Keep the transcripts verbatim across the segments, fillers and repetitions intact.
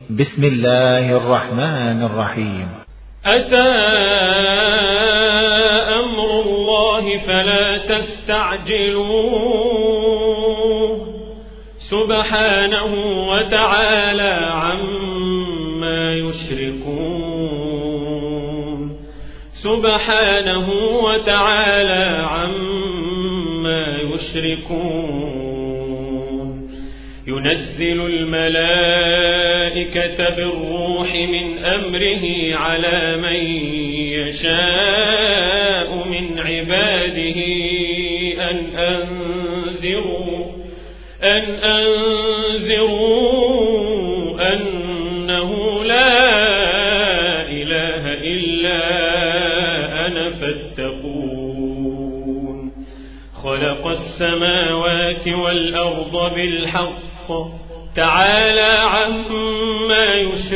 بسم الله الرحمن الرحيم. أتى أمر الله فلا تستعجلوه سبحانه وتعالى عما يشركون سبحانه وتعالى عما يشركون ينزل الملائكة بالروح من أمره على من يشاء من عباده أن أنذروا أن أنذروا أنه لا إله إلا أنا فاتقون خلق السماوات والأرض بالحق تعالى عما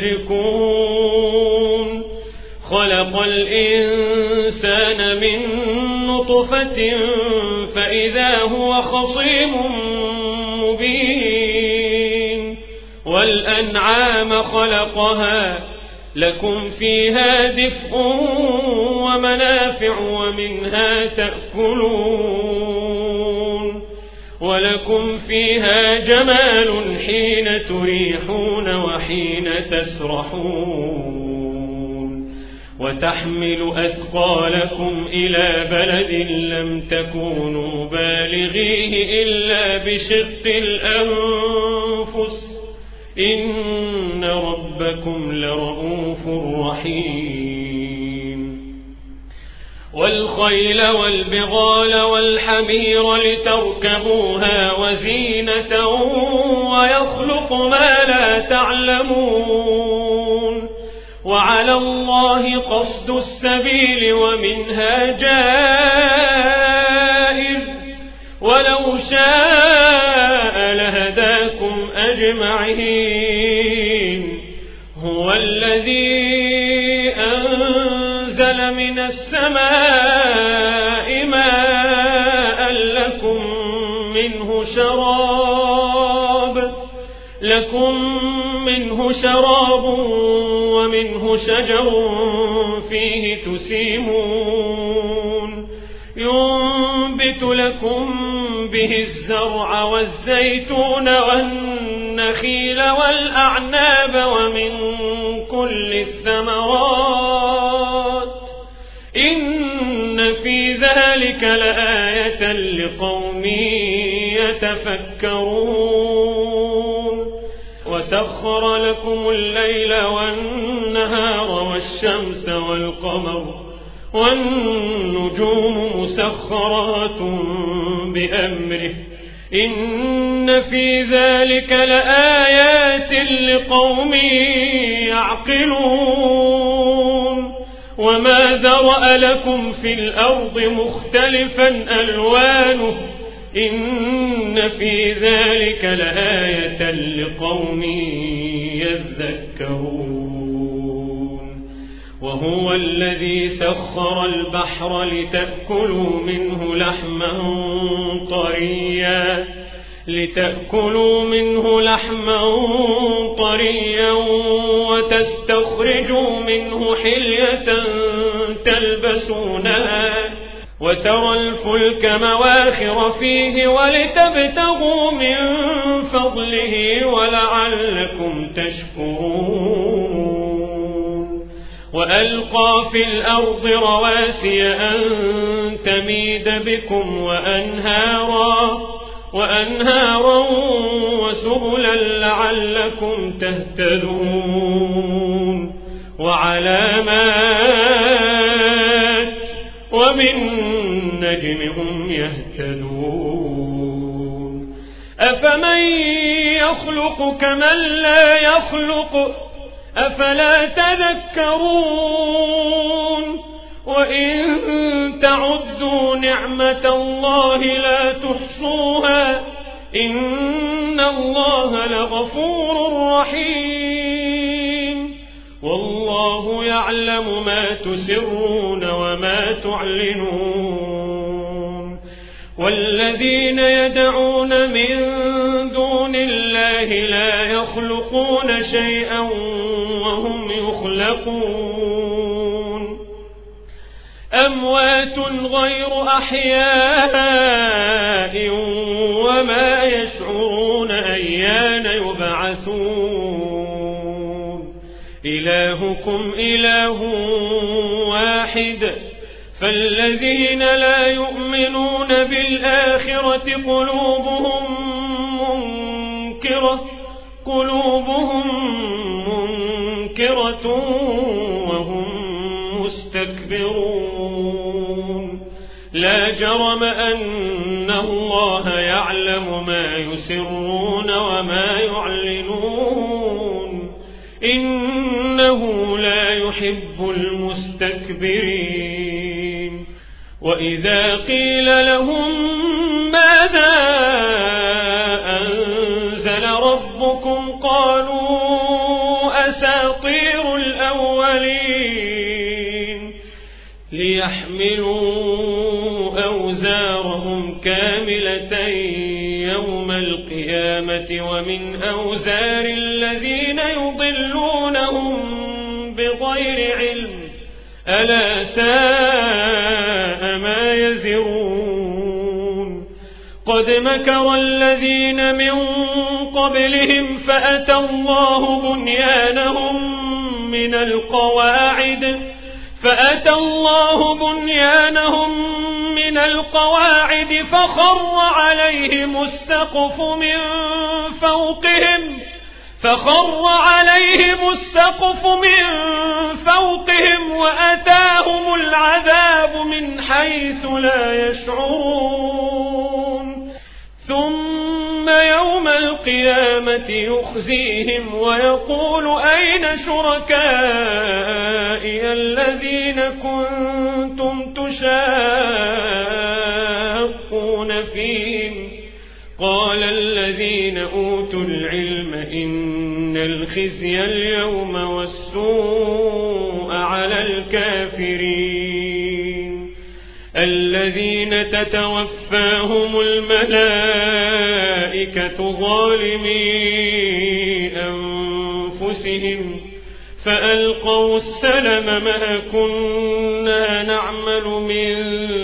يشركون خلق الإنسان من نطفة فإذا هو خصيم مبين والأنعام خلقها لكم فيها دفء ومنافع ومنها تأكلون ولكم فيها جمال حين تريحون وحين تسرحون وتحمل أثقالكم إلى بلد لم تكونوا بالغيه إلا بشق الأنفس إن ربكم لرؤوف رحيم والخيل والبغال والحمير لتركبوها وزينة ويخلق ما لا تعلمون وعلى الله قصد السبيل ومنها جائر ولو شاء لهداكم أجمعين هو الذي أنزل من السماء ماء لكم منه شراب لكم منه شراب ومنه شجر فيه تسيمون ينبت لكم به الزرع والزيتون والنخيل والأعناب ومن كل الثمرات إن في ذلك لآية لقوم يتفكرون وسخر لكم الليل والنهار والشمس والقمر والنجوم مسخرات بأمره إن في ذلك لآيات لقوم يعقلون وما ذرأ لكم في الأرض مختلفا ألوانه إن في ذلك لآية لقوم يذكرون وهو الذي سخر البحر لتأكلوا منه لحما طريا لتأكلوا منه لحما طريا وتستخرجوا منه حلية تلبسونها وترى الفلك مواخر فيه ولتبتغوا من فضله ولعلكم تشكرون وألقى في الأرض رواسي أن تميد بكم وأنهارا وأنهارا وسبلا لعلكم تهتدون وعلامات وبالنجم هم يهتدون أفمن يخلق كمن لا يخلق أفلا تذكرون وإن تعدوا نعمة الله لا تحصوها إن الله لغفور رحيم والله يعلم ما تسرون وما تعلنون والذين يدعون من دون الله لا يخلقون يخلقون شيئا وهم يخلقون أموات غير أحياء وما يشعرون أيان يبعثون إلهكم إله واحد فالذين لا يؤمنون بالآخرة قلوبهم منكرة قلوبهم منكرة وهم مستكبرون لا جرم أن الله يعلم ما يسرون وما يعلنون إنه لا يحب المستكبرين وإذا قيل لهم ماذا أنزل ربكم قالوا أساطير الأولين ليحملوا أوزارهم كاملة يوم القيامة ومن أوزار الذين يضلونهم بغير علم ألا ساء ما يزرون قد مكر الذين من قبلهم فأتى الله بنيانهم من القواعد فأتى الله بنيانهم من القواعد فخر عليهم السقف من فوقهم فخر عليهم السقف من فوقهم وأتاهم العذاب من حيث لا يشعرون ثم يوم القيامة يخزيهم ويقول أين شركائي الذين كنتم تشاقون فيهم قال الذين أوتوا العلم إن الخزي اليوم والسوء على الكافرين الذين تتوفاهم الملائكة ظالمي أنفسهم فألقوا السلم ما كنا نعمل من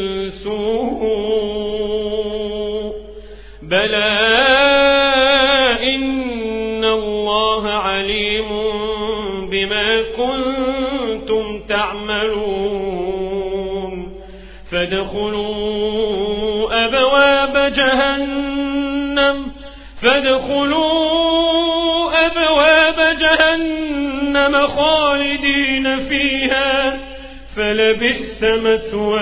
سوء بلى إن الله عليم بما كنتم تعملون فادخلوا أبواب جهنم فادخلوا أبواب جهنم خالدين فيها فلبئس مثوى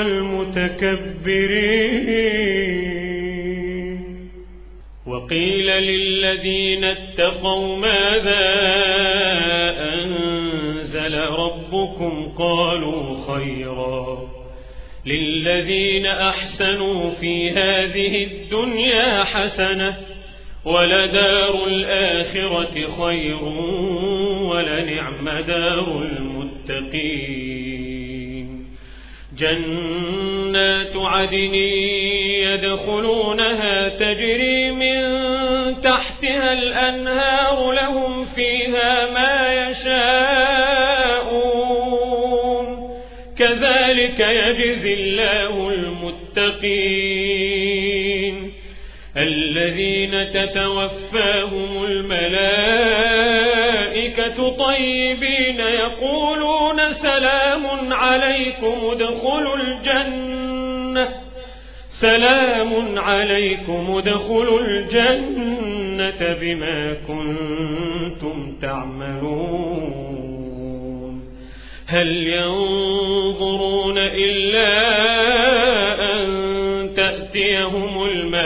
المتكبرين وقيل للذين اتقوا ماذا أنزل ربكم قالوا خيرا للذين أحسنوا في هذه الدنيا حسنة ولدار الآخرة خير ولنعم دار المتقين جنات عدن يدخلونها تجري من تحتها الأنهار لهم فيها ما يشاءون كذلك يجزي الله المتقين الذين تتوفاهم الملائكة طيبين يقولون سلام عليكم ادخلوا الجنة سلام عليكم ادخلوا الجنة بما كنتم تعملون هل ينظرون إلا أن تأتيهم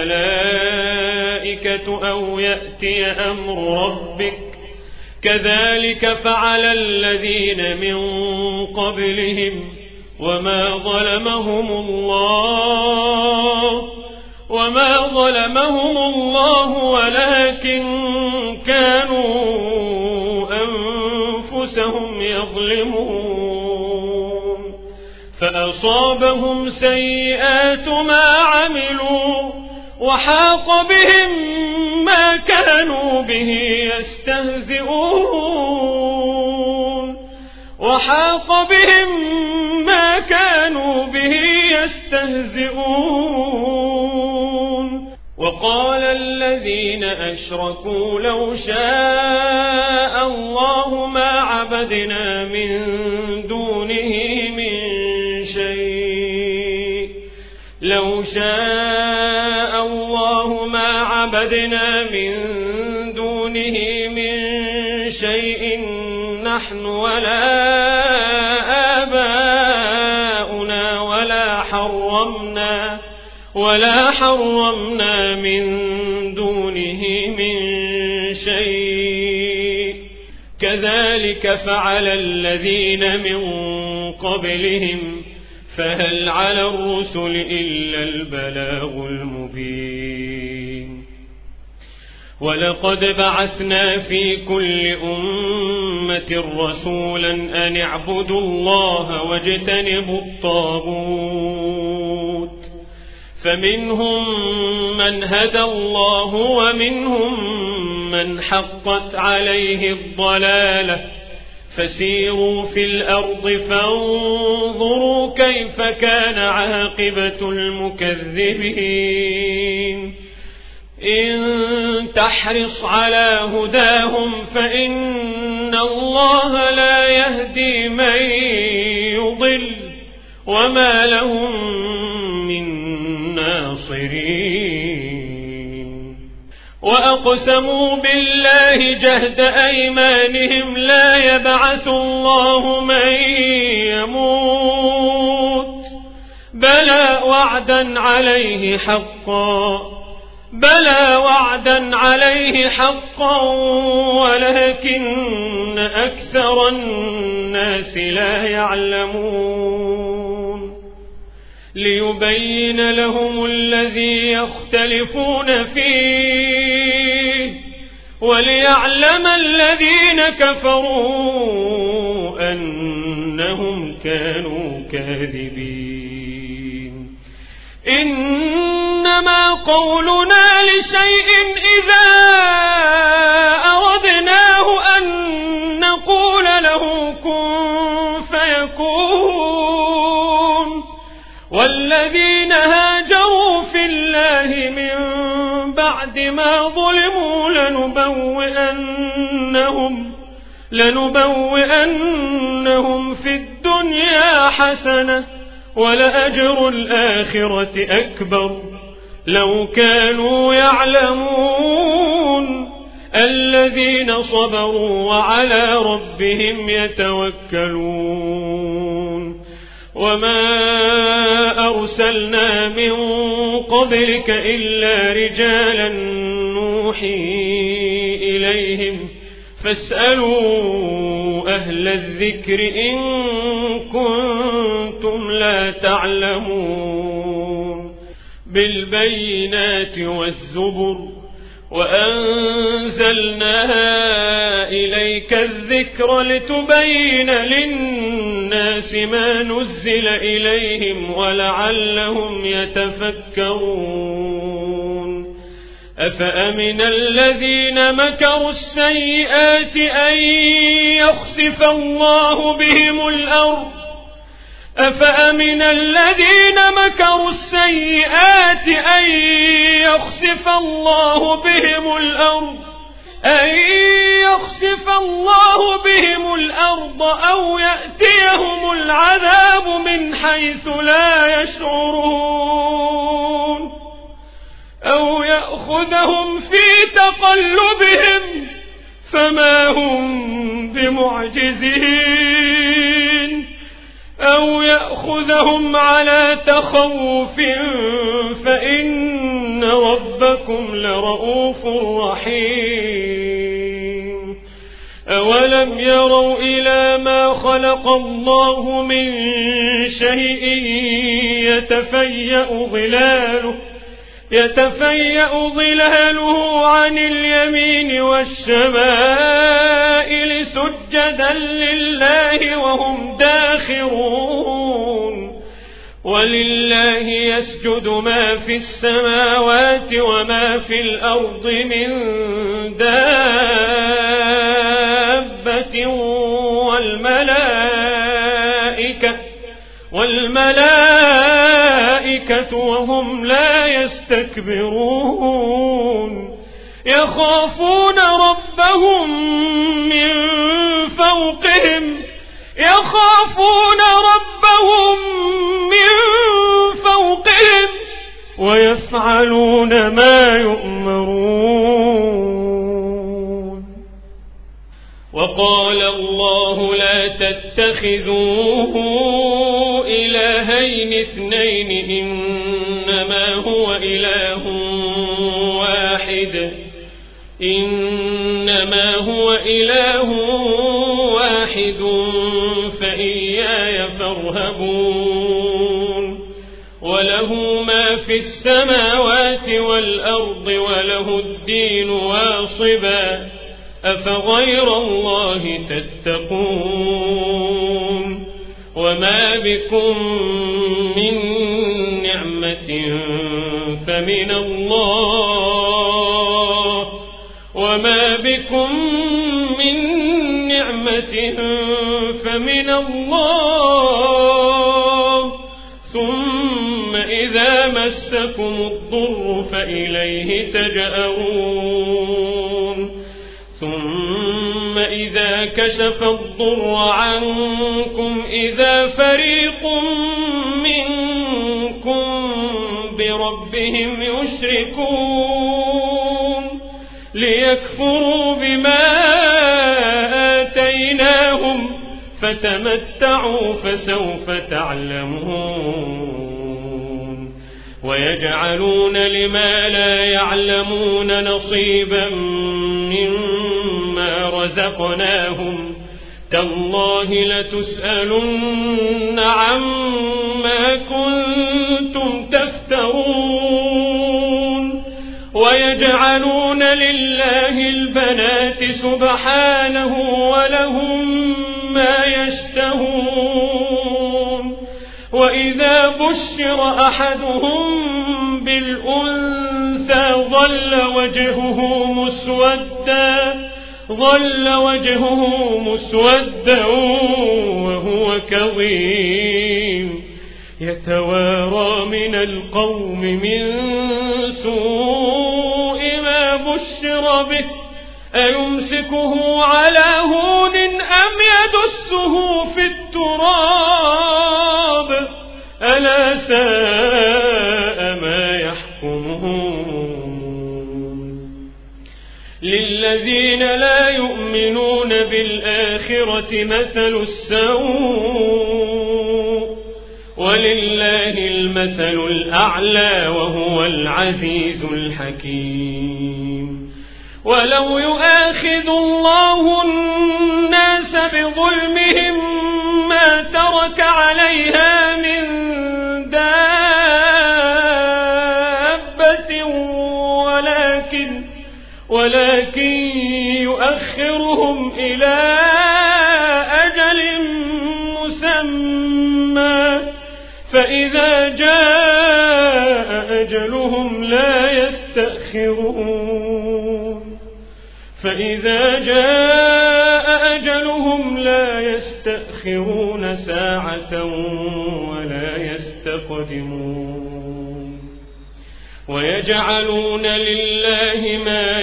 الملائكة أو يأتي أمر ربك كذلك فعل الذين من قبلهم وما ظلمهم الله وما ظلمهم الله ولكن كانوا أنفسهم يظلمون فأصابهم سيئات ما عملوا وحاق بهم ما كانوا به يستهزئون وحاق بهم ما كانوا به يستهزئون وقال الذين أشركوا لو شاء الله ما عبدنا من دونه من شيء لو شاء الله ما عبدنا من دونه من شيء نحن ولا آباؤنا ولا حرمنا ولا حرمنا من دونه من شيء كذلك فعل الذين من قبلهم فهل على الرسل إلا البلاغ المبين ولقد بعثنا في كل أمة رسولا أن اعبدوا الله واجتنبوا الطاغوت فمنهم من هدى الله ومنهم من حقت عليه الضلالة فسيروا في الأرض فانظروا كيف كان عاقبة المكذبين إن تحرص على هداهم فإن الله لا يهدي من يضل وما لهم من ناصرين وأقسموا بالله جهد أيمانهم لا يبعث الله من يموت بلى وعدا عليه حقا بلى وعدا عليه حقا ولكن أكثر الناس لا يعلمون ليبين لهم الذي يختلفون فيه وليعلم الذين كفروا أنهم كانوا كاذبين إنما قولنا لشيء إذا أردناه أن نقول له كن فيكون والذين هاجروا في الله من بعد ما ظلموا لنبوئنهم لنبوئنهم في الدنيا حسنة ولأجر الآخرة أكبر لو كانوا يعلمون الذين صبروا وعلى ربهم يتوكلون وما أرسلنا من قبلك إلا رجالا نوحي إليهم فاسألوا أهل الذكر إن كنتم لا تعلمون بالبينات والزبر وأنزلنا إليك الذكر لتبين للناس ما نزل إليهم ولعلهم يتفكرون أفأمن الذين مكروا السيئات أن يخسف الله بهم الأرض أفأمن الذين مكروا السيئات أن يخسف الله بهم الأرض أن يخسف الله بهم الأرض أو يأتيهم العذاب من حيث لا يشعرون أو يأخذهم في تقلبهم فما هم بمعجزين أو يأخذهم على تخوف فإن ربكم لرؤوف رحيم أولم يروا إلى ما خلق الله من شيء يتفيأ ظلاله يتفيأ ظلاله عن اليمين والشمائل سجدا لله وهم داخرون ولله يسجد ما في السماوات وما في الأرض من دابة والملائكة والملائكة وهم لا يستكبرون يخافون ربهم من فوقهم يخافون ربهم من فوقهم ويفعلون ما يؤمرون. وقال الله لا تتخذوه إلهين اثنين إنما هو إله واحد إنما هو إله واحد فإياي فارهبون. وله ما في السماوات والأرض وله الدين واصبا أفغير الله تتقون. وما بكم من نعمة فمن الله وما بكم من نعمة فمن الله ثم إذا مسكم الضر فإليه تجأرون. ثم إذا كشف الضر عنكم إذا فريق منكم بربهم يشركون ليكفروا بما آتيناهم فتمتعوا فسوف تعلمون. ويجعلون لما لا يعلمون نصيبا مما رزقناهم تالله لتسألن عما كنتم تفترون. ويجعلون لله البنات سبحانه ولهم ما يشتهون. وإذا بشر أحدهم بالأنثى ظل وجهه مسودا ظل وجهه مسودا وهو كظيم يتوارى من القوم من سوء ما بشر به أيمسكه على هون أم يدسه في التراب ألا ساء ما يحكمون. للذين لا يؤمنون بالآخرة مثل السوء ولله المثل الأعلى وهو العزيز الحكيم. ولو يؤاخذ الله الناس بظلمهم ما ترك عليها من دابة ولكن ولكن يؤخرهم إلى أجل مسمى فإذا جاء أجلهم لا يستأخرون فإذا جاء أجلهم لا يستأخرون ساعة ولا يستقدمون. ويجعلون لله ما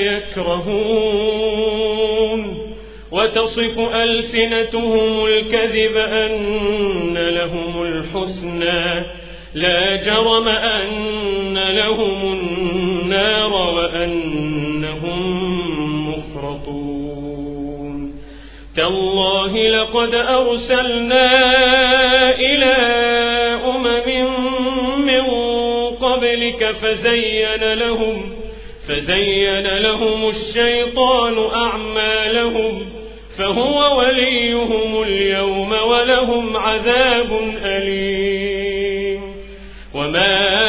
يكرهون وتصف ألسنتهم الكذب أن لهم الحسنى لا جرم أن لهم النار وأنهم مفرطون. تالله لقد أرسلنا إلى أمم من قبلك فزين لهم فزين لهم الشيطان أعمالهم فهو وليهم اليوم ولهم عذاب أليم. وما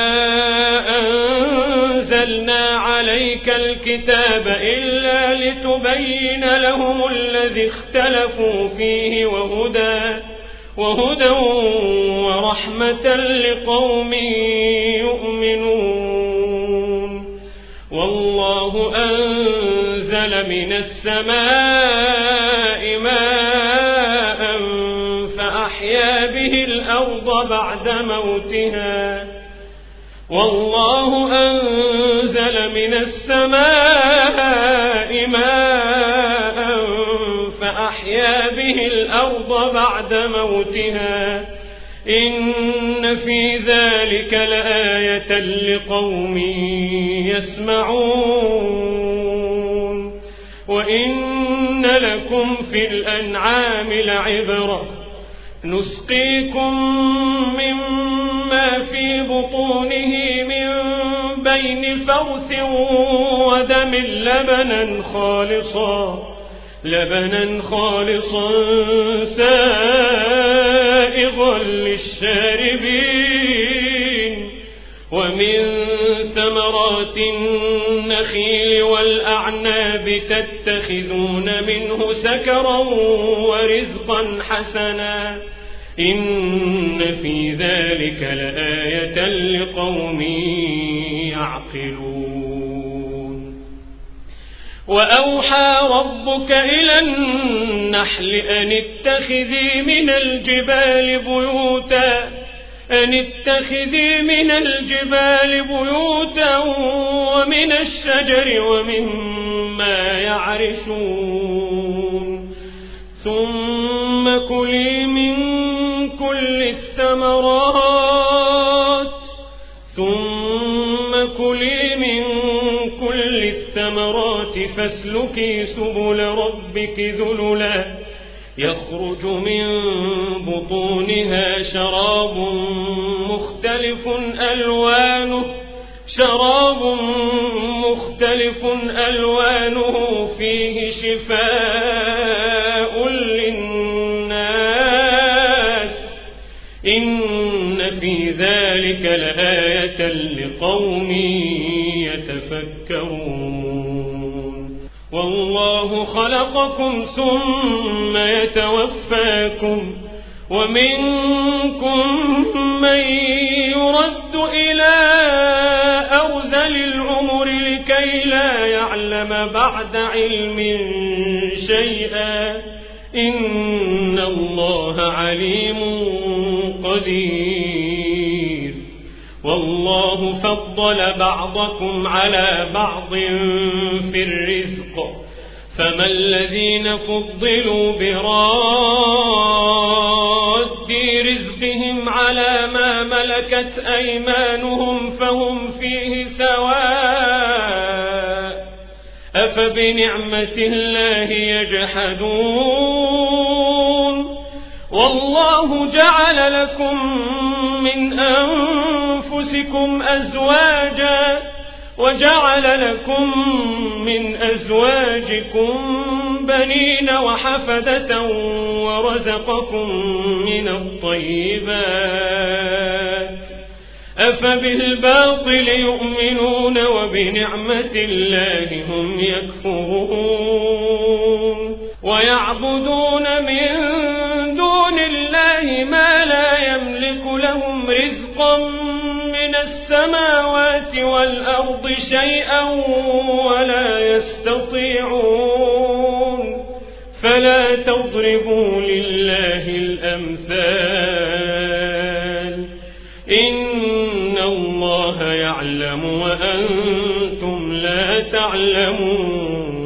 أنزلنا عليك الكتاب إلا لتبين لهم الذي اختلفوا فيه وهدى وهدى ورحمة لقوم يؤمنون. والله أنزل من السماء ماء فأحيا به الأرض بعد موتها والله أنزل من السماء ماء فأحيا به الأرض بعد موتها إن في ذلك لآية لقوم يسمعون. وإن لكم في الأنعام لعبرة نسقيكم مما في بطونه من بين فرث ودم لبنا خالصا لبنا خالصا سائغا للشاربين ومن ثمرات النخيل والأعناب تتخذون منه سكرا ورزقا حسنا إن في ذلك لآية لقوم يعقلون. وأوحى ربك إلى النحل أن اتخذي من الجبال بيوتا أن اتخذي من الجبال بيوتا ومن الشجر ومما يعرشون ثم كلي من كل الثمرات ثم كلي من كل الثمرات فاسلكي سبل ربك ذللا يخرج من بطونها شراب مختلف ألوانه شراب مختلف ألوانه فيه شفاء للناس إن في ذلك لآية لقوم يتفكرون. والله خلقكم ثم يتوفاكم ومنكم من يرد إلى أرذل العمر لكي لا يعلم بعد علم شيئا إن الله عليم قدير. والله فضل بعضكم على بعض في الرزق فما الذين فضلوا براد رزقهم على ما ملكت أيمانهم فهم فيه سواء أفبنعمة الله يجحدون. والله جعل لكم من أنفسكم أزواجا وجعل لكم من أزواجكم بنين وحفدة ورزقكم من الطيبات أفبالباطل يؤمنون وبنعمة الله هم يكفرون. ويعبدون من دون الله ما لا يملك لهم رزقا من السماوات والأرض شيئا ولا يستطيعون فلا تضربوا لله الأمثال إن الله يعلم وأنتم لا تعلمون.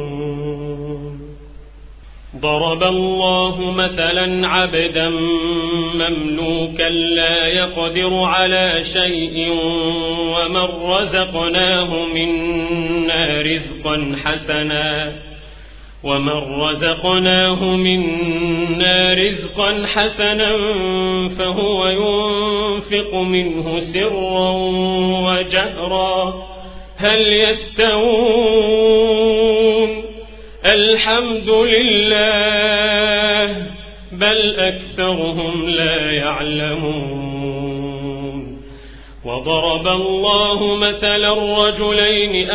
ضرب الله مثلا عبدا مملوكا لا يقدر على شيء ومن رزقناه منا رزقا حسنا ومن رزقناه منا رزقا حسنا فهو ينفق منه سرا وجهرا هل يستوون الحمد لله بل أكثرهم لا يعلمون. وضرب الله مثلا الرجلين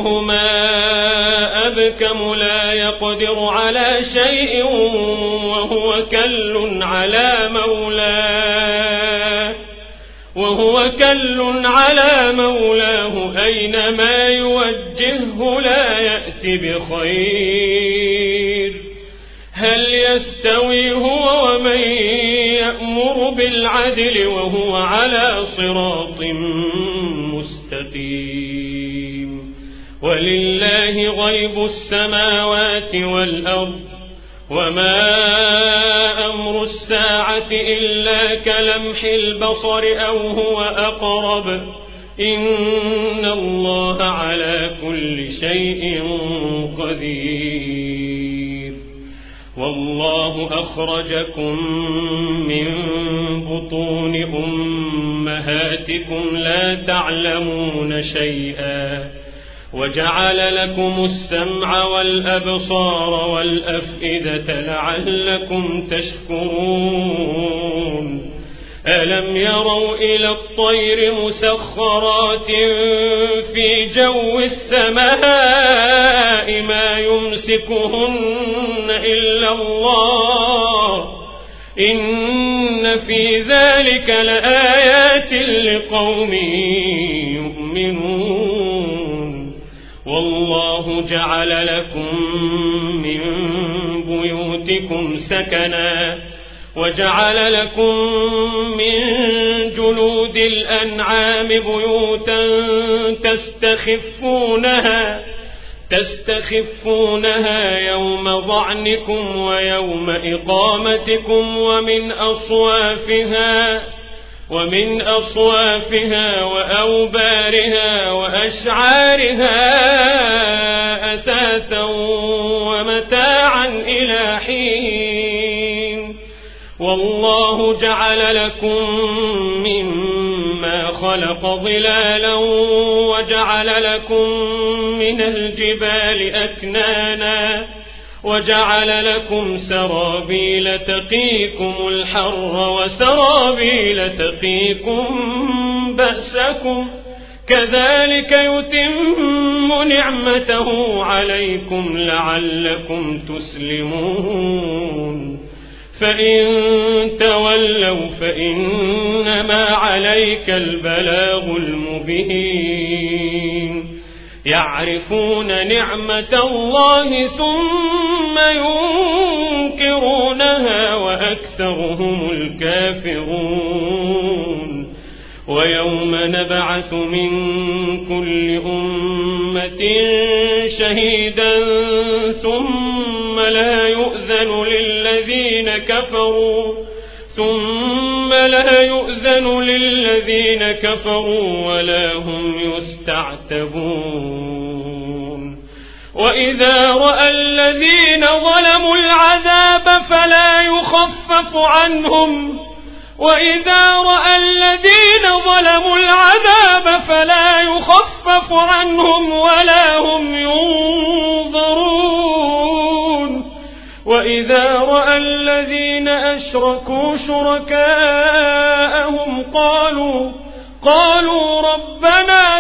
أحدهما أبكم لا يقدر على شيء وهو وهو كل على مولاه وهو كل على مولاه أينما يوجهه لا يأتي بخير. هل يستوي هو ومن يأمر بالعدل وهو على صراط مستقيم؟ ولله غيب السماوات والأرض وما أمر الساعة إلا كلمح البصر أو هو أقرب إن الله على كل شيء قدير. والله أخرجكم من بطون أمهاتكم لا تعلمون شيئا وجعل لكم السمع والأبصار والأفئدة لعلكم تشكرون. ألم يروا إلى الطير مسخرات في جو السماء ما يمسكهن إلا الله إن في ذلك لآيات لقوم يؤمنون. والله جعل لكم من بيوتكم سكنا وجعل لكم من جلود الأنعام بيوتا تستخفونها تستخفونها يوم ظعنكم ويوم إقامتكم ومن أصوافها ومن أصوافها وأوبارها وأشعارها أثاثا ومتاعا إلى حين. والله جعل لكم مما خلق ظلالا وجعل لكم من الجبال أكنانا وجعل لكم سرابيل تقيكم الحر وسرابيل تقيكم بأسكم كذلك يتم نعمته عليكم لعلكم تسلمون. فإن تولوا فإنما عليك البلاغ المبين. يعرفون نعمة الله ثم ينكرونها وأكثرهم الكافرون. ويوم نبعث من كل أمة شهيدا ثم لا يؤذن للذين كفروا ثم لا يؤذن للذين كفروا ولا هم يستعتبون. وإذا رأى الذين ظلموا العذاب فلا يخفف عنهم وإذا رأى الذين ظلموا العذاب فلا يخفف عنهم ولا هم ينظرون. وإذا رأى الذين أشركوا شركاءهم قالوا قالوا ربنا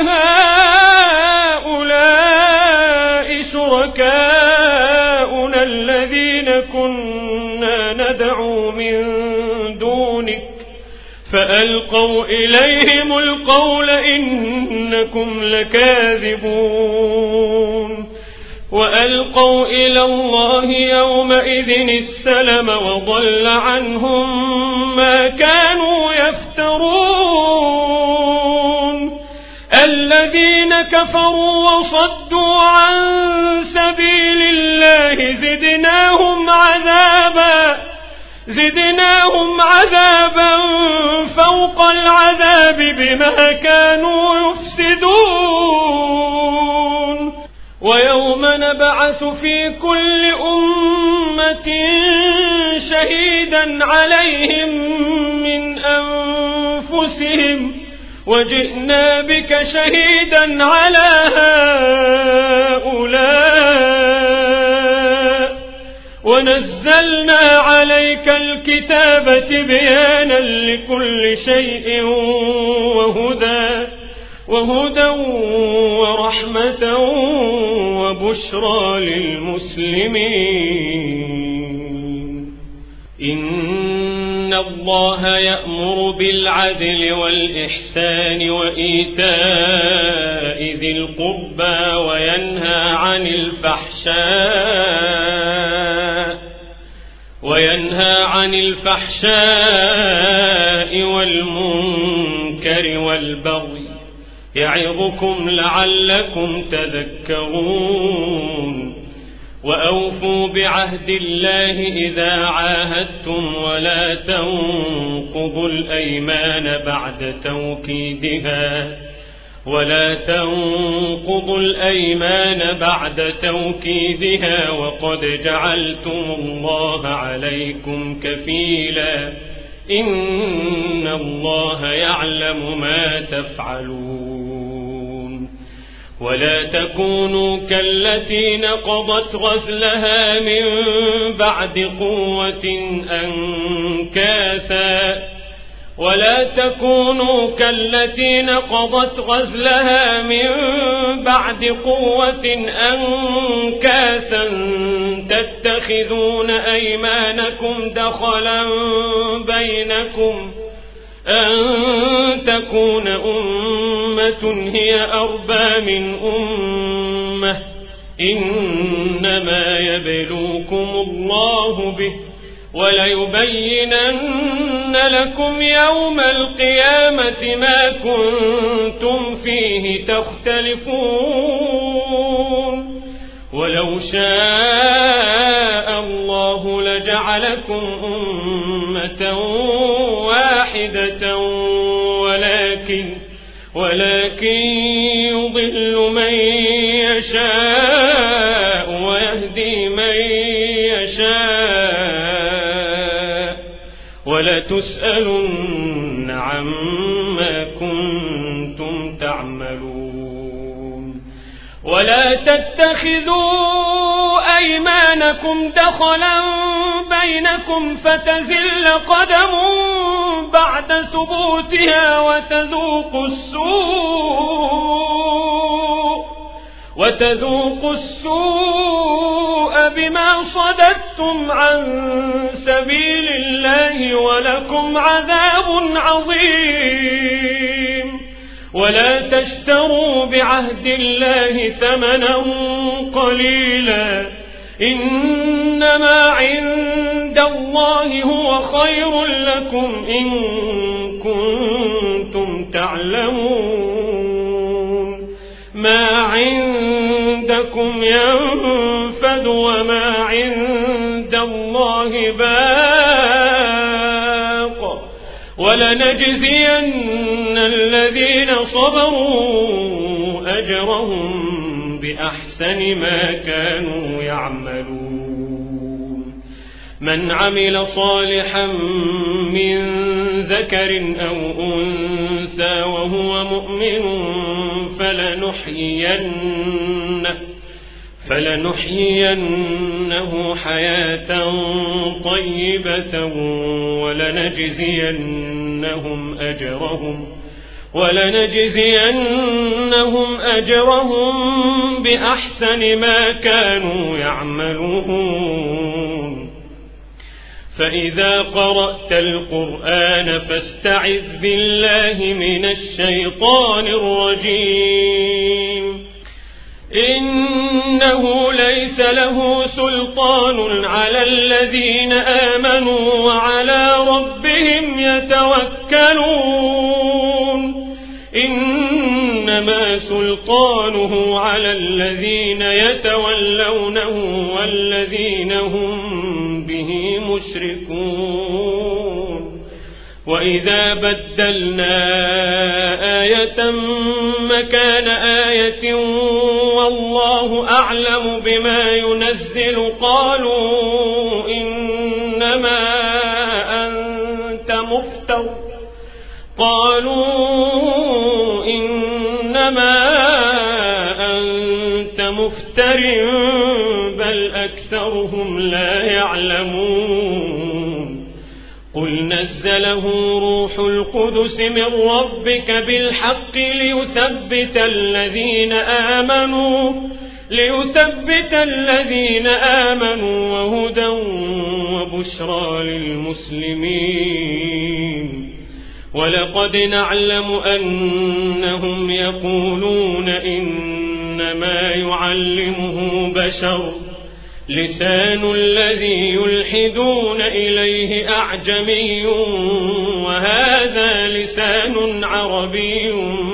هؤلاء شركاؤنا الذين كنا ندعو من دونك فألقوا إليهم القول إنكم لكاذبون. وألقوا إلى الله يومئذ السلم وضل عنهم ما كانوا يفترون. الذين كفروا وصدوا عن سبيل الله زدناهم عذابا زدناهم عذابا فوق العذاب بما كانوا يفسدون. ويوم نبعث في كل أمة شهيدا عليهم من أنفسهم وجئنا بك شهيدا على هؤلاء ونزلنا عليك الكتاب تبيانا لكل شيء وهدى وهدى ورحمة وبشرى للمسلمين. إن الله يأمر بالعدل والإحسان وإيتاء ذي القربى وينهى عن الفحشاء وينهى عن الفحشاء والمنكر والبغي يعظكم لعلكم تذكرون وأوفوا بعهد الله إذا عاهدتم ولا تنقضوا الأيمان بعد توكيدها ولا تنقضوا الأيمان بعد توكيدها وقد جعلتم الله عليكم كفيلا إن الله يعلم ما تفعلون ولا تكونوا كالتي نقضت غزلها من بعد قوة أنكاثا ولا تكونوا كالتي نقضت غزلها من بعد قوة أنكاثا تتخذون أيمانكم دخلا بينكم أن تكون أمة هي أربى من أمة إنما يبلوكم الله به وليبينن لكم يوم القيامة ما كنتم فيه تختلفون ولو شاء الله لجعلكم أمة واحدة ولكن ولكن يضل من يشاء ويهدي من يشاء ولتسألن عما كنتم تعملون ولا تتخذوا أيمانكم دخلا بينكم فتزل قدم بعد ثبوتها وتذوقوا السوء وتذوقوا السوء بما صددتم عن سبيل الله ولكم عذاب عظيم ولا تشتروا بعهد الله ثمنا قليلا إنما عند الله هو خير لكم إن كنتم تعلمون ما عندكم ينفد وما عند الله باق ولنجزين الذين صبروا أجرهم بأحسن ما كانوا يعملون من عمل صالحا من ذكر أو أنثى وهو مؤمن فلنحيينه فلنحيينه حياة طيبة ولنجزينهم أجرهم ولنجزينهم أجرهم بأحسن ما كانوا يعملون فإذا قرأت القرآن فاستعذ بالله من الشيطان الرجيم إنه ليس له سلطان على الذين آمنوا وعلى ربهم يتوكلون إنما سلطانه على الذين يتولونه والذين هم به مشركون وإذا بدلنا آية مكان آية والله أعلم بما ينزل قالوا إنما أنت مفتر قالوا إنما أنت مفتر بل أكثرهم لا يعلمون قل نزله روح القدس من ربك بالحق ليثبت الذين آمنوا ليثبت الذين آمنوا وهدى والبشرى للمسلمين. ولقد نعلم أنهم يقولون إنما يعلمه بشر لسان الذي يلحدون إليه أعجمي وهذا لسان عربي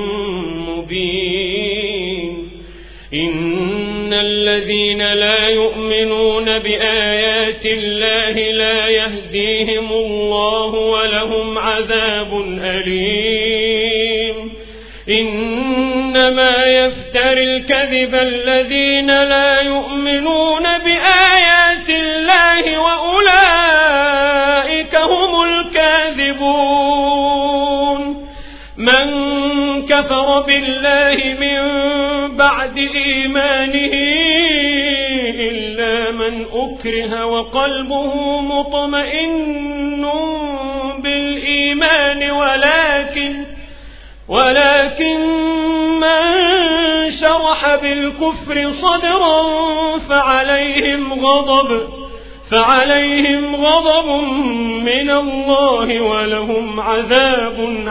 مبين. إن الذين لا يؤمنون بآيات الله لا يهديهم الله ولهم عذاب أليم. إنما يفتري الكذب الذين لا يؤمنون بآيات الله وأولئك هم الكاذبون. من كفر بالله من بعد إيمانه إلا من أكره وقلبه مطمئن بالإيمان ولكن ولكن من شرح بالكفر صدرا فعليهم غضب فعليهم غضب من الله ولهم عذاب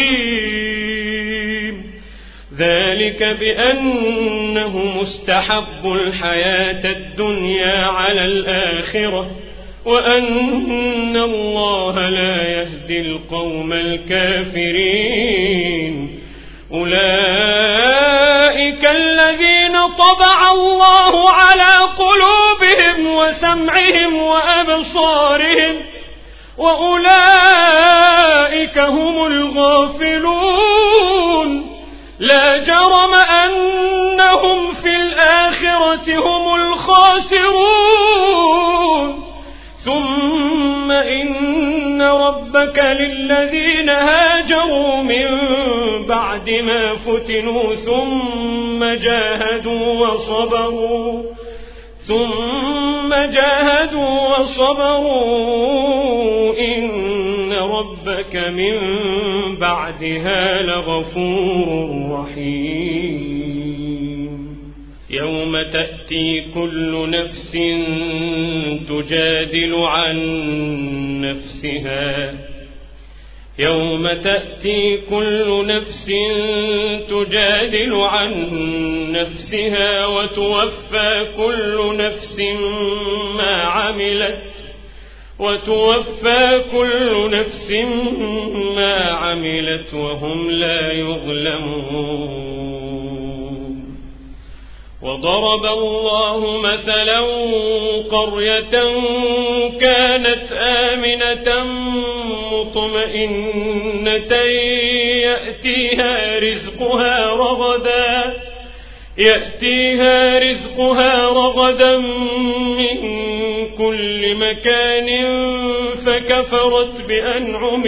عظيم. ذلك بأنهم استحبوا الحياة الدنيا على الآخرة وأن الله لا يهدي القوم الكافرين. أولئك الذين طبع الله على قلوبهم وسمعهم وأبصارهم وأولئك هم الغافلون. لا جرم أنهم في الآخرة هم الخاسرون. ثم إن ربك للذين هاجروا من بعد ما فتنوا ثم جاهدوا وصبروا ثم جاهدوا وصبروا إن ربك من بعدها لغفور رحيم. يوم تأتي كل نفس تجادل عن نفسها يوم تأتي كل نفس تجادل عن نفسها وتوفى كل نفس ما عملت وتوفى كل نفس ما عملت وهم لا يظلمون. وضرب الله مثلا قرية كانت آمنة مطمئنة يأتيها رزقها رغدا يأتيها رزقها رغدا من كل مكان فكفرت بأنعم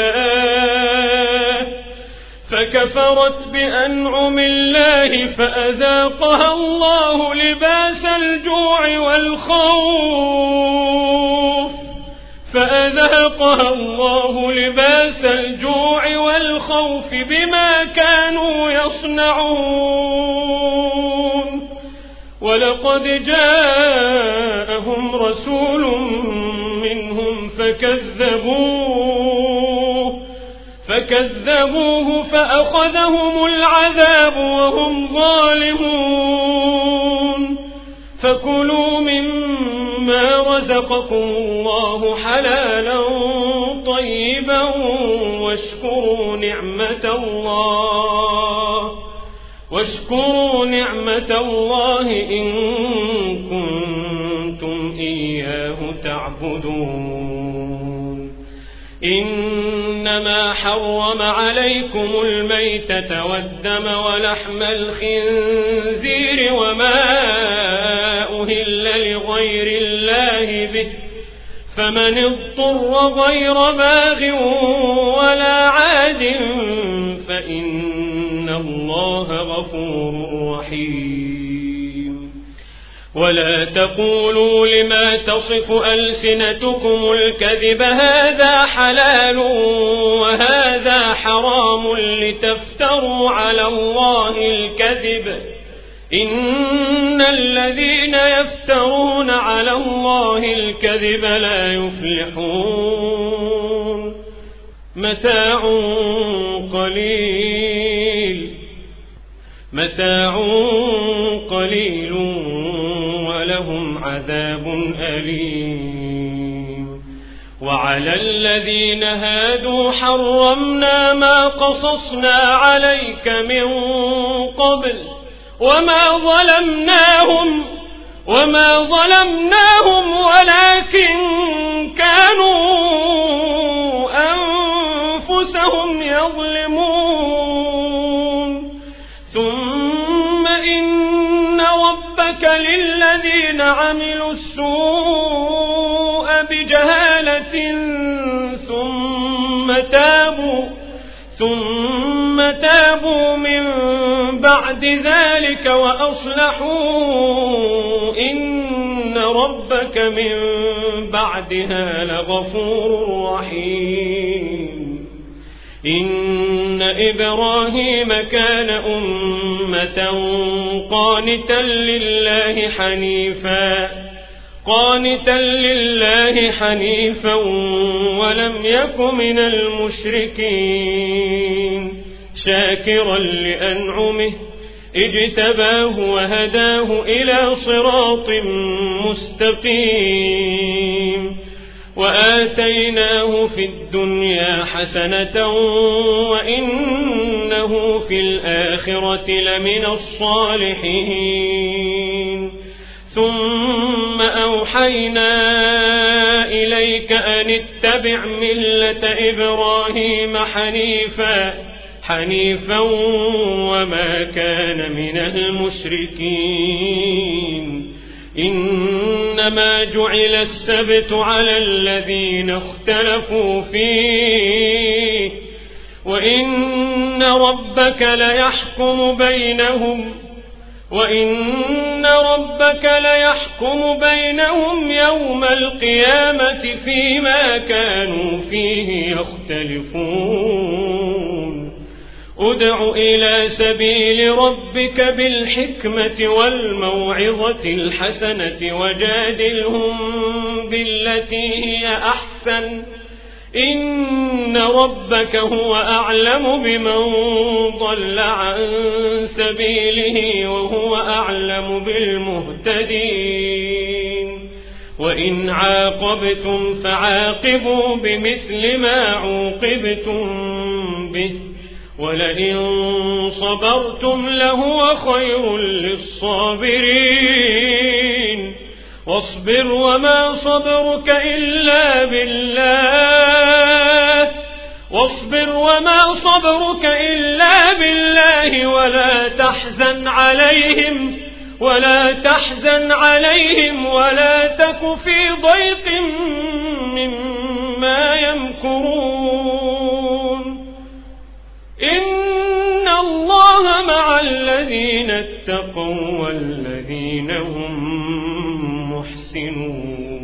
الله فكفرت بأنعم الله فأذاقها الله لباس الجوع والخوف فأذاقها الله لباس الجوع والخوف بما كانوا يصنعون. ولقد جاءهم رسول منهم فكذبوه فكذبوه فأخذهم العذاب وهم ظالمون. فكلوا مما رزقكم الله حلالا طيبا واشكروا نعمة الله واشكروا نعمة الله إن كنتم إياه تعبدون. إنما حرم عليكم الميتة والدم ولحم الخنزير وما أهل لغير الله به فمن اضطر غير باغ ولا عاد فإن الله غفور رحيم. ولا تقولوا لما تصف ألسنتكم الكذب هذا حلال وهذا حرام لتفتروا على الله الكذب إن الذين يفترون على الله الكذب لا يفلحون متاع قليل متاع قليل ولهم عذاب أليم وعلى الذين هادوا حرمنا ما قصصنا عليك من قبل وما ظلمناهم وما ظلمناهم ولكن كانوا أنفسهم يظلمون ثم إن ربك للذين عملوا السوء بجهالة ثم تابوا ثم تابوا من بعد ذلك وأصلحوا إن ربك من بعدها لغفور رحيم إن إبراهيم كان أمة قانتا لله حنيفا قانتا لله حنيفا ولم يك من المشركين شاكرا لأنعمه اجتباه وهداه إلى صراط مستقيم وآتيناه في الدنيا حسنة وإنه في الآخرة لمن الصالحين ثم أوحينا إليك أن اتبع ملة إبراهيم حنيفا حنيفا وما كان من المشركين إنما جعل السبت على الذين اختلفوا فيه وإن ربك ليحكم بينهم وإن ربك ليحكم بينهم يوم القيامة فيما كانوا فيه يختلفون ادع إلى سبيل ربك بالحكمة والموعظة الحسنة وجادلهم بالتي هي أحسن إن ربك هو أعلم بمن ضل عن سبيله وهو أعلم بالمهتدين وإن عاقبتم فعاقبوا بمثل ما عوقبتم به ولئن صبرتم لهو خير للصابرين واصبر وما صبرك إلا بالله واصبر وما صبرك إلا بالله ولا تحزن عليهم ولا تحزن عليهم ولا تك في ضيق مما يمكرون إن الله مع الذين اتقوا والذين هم محسنون.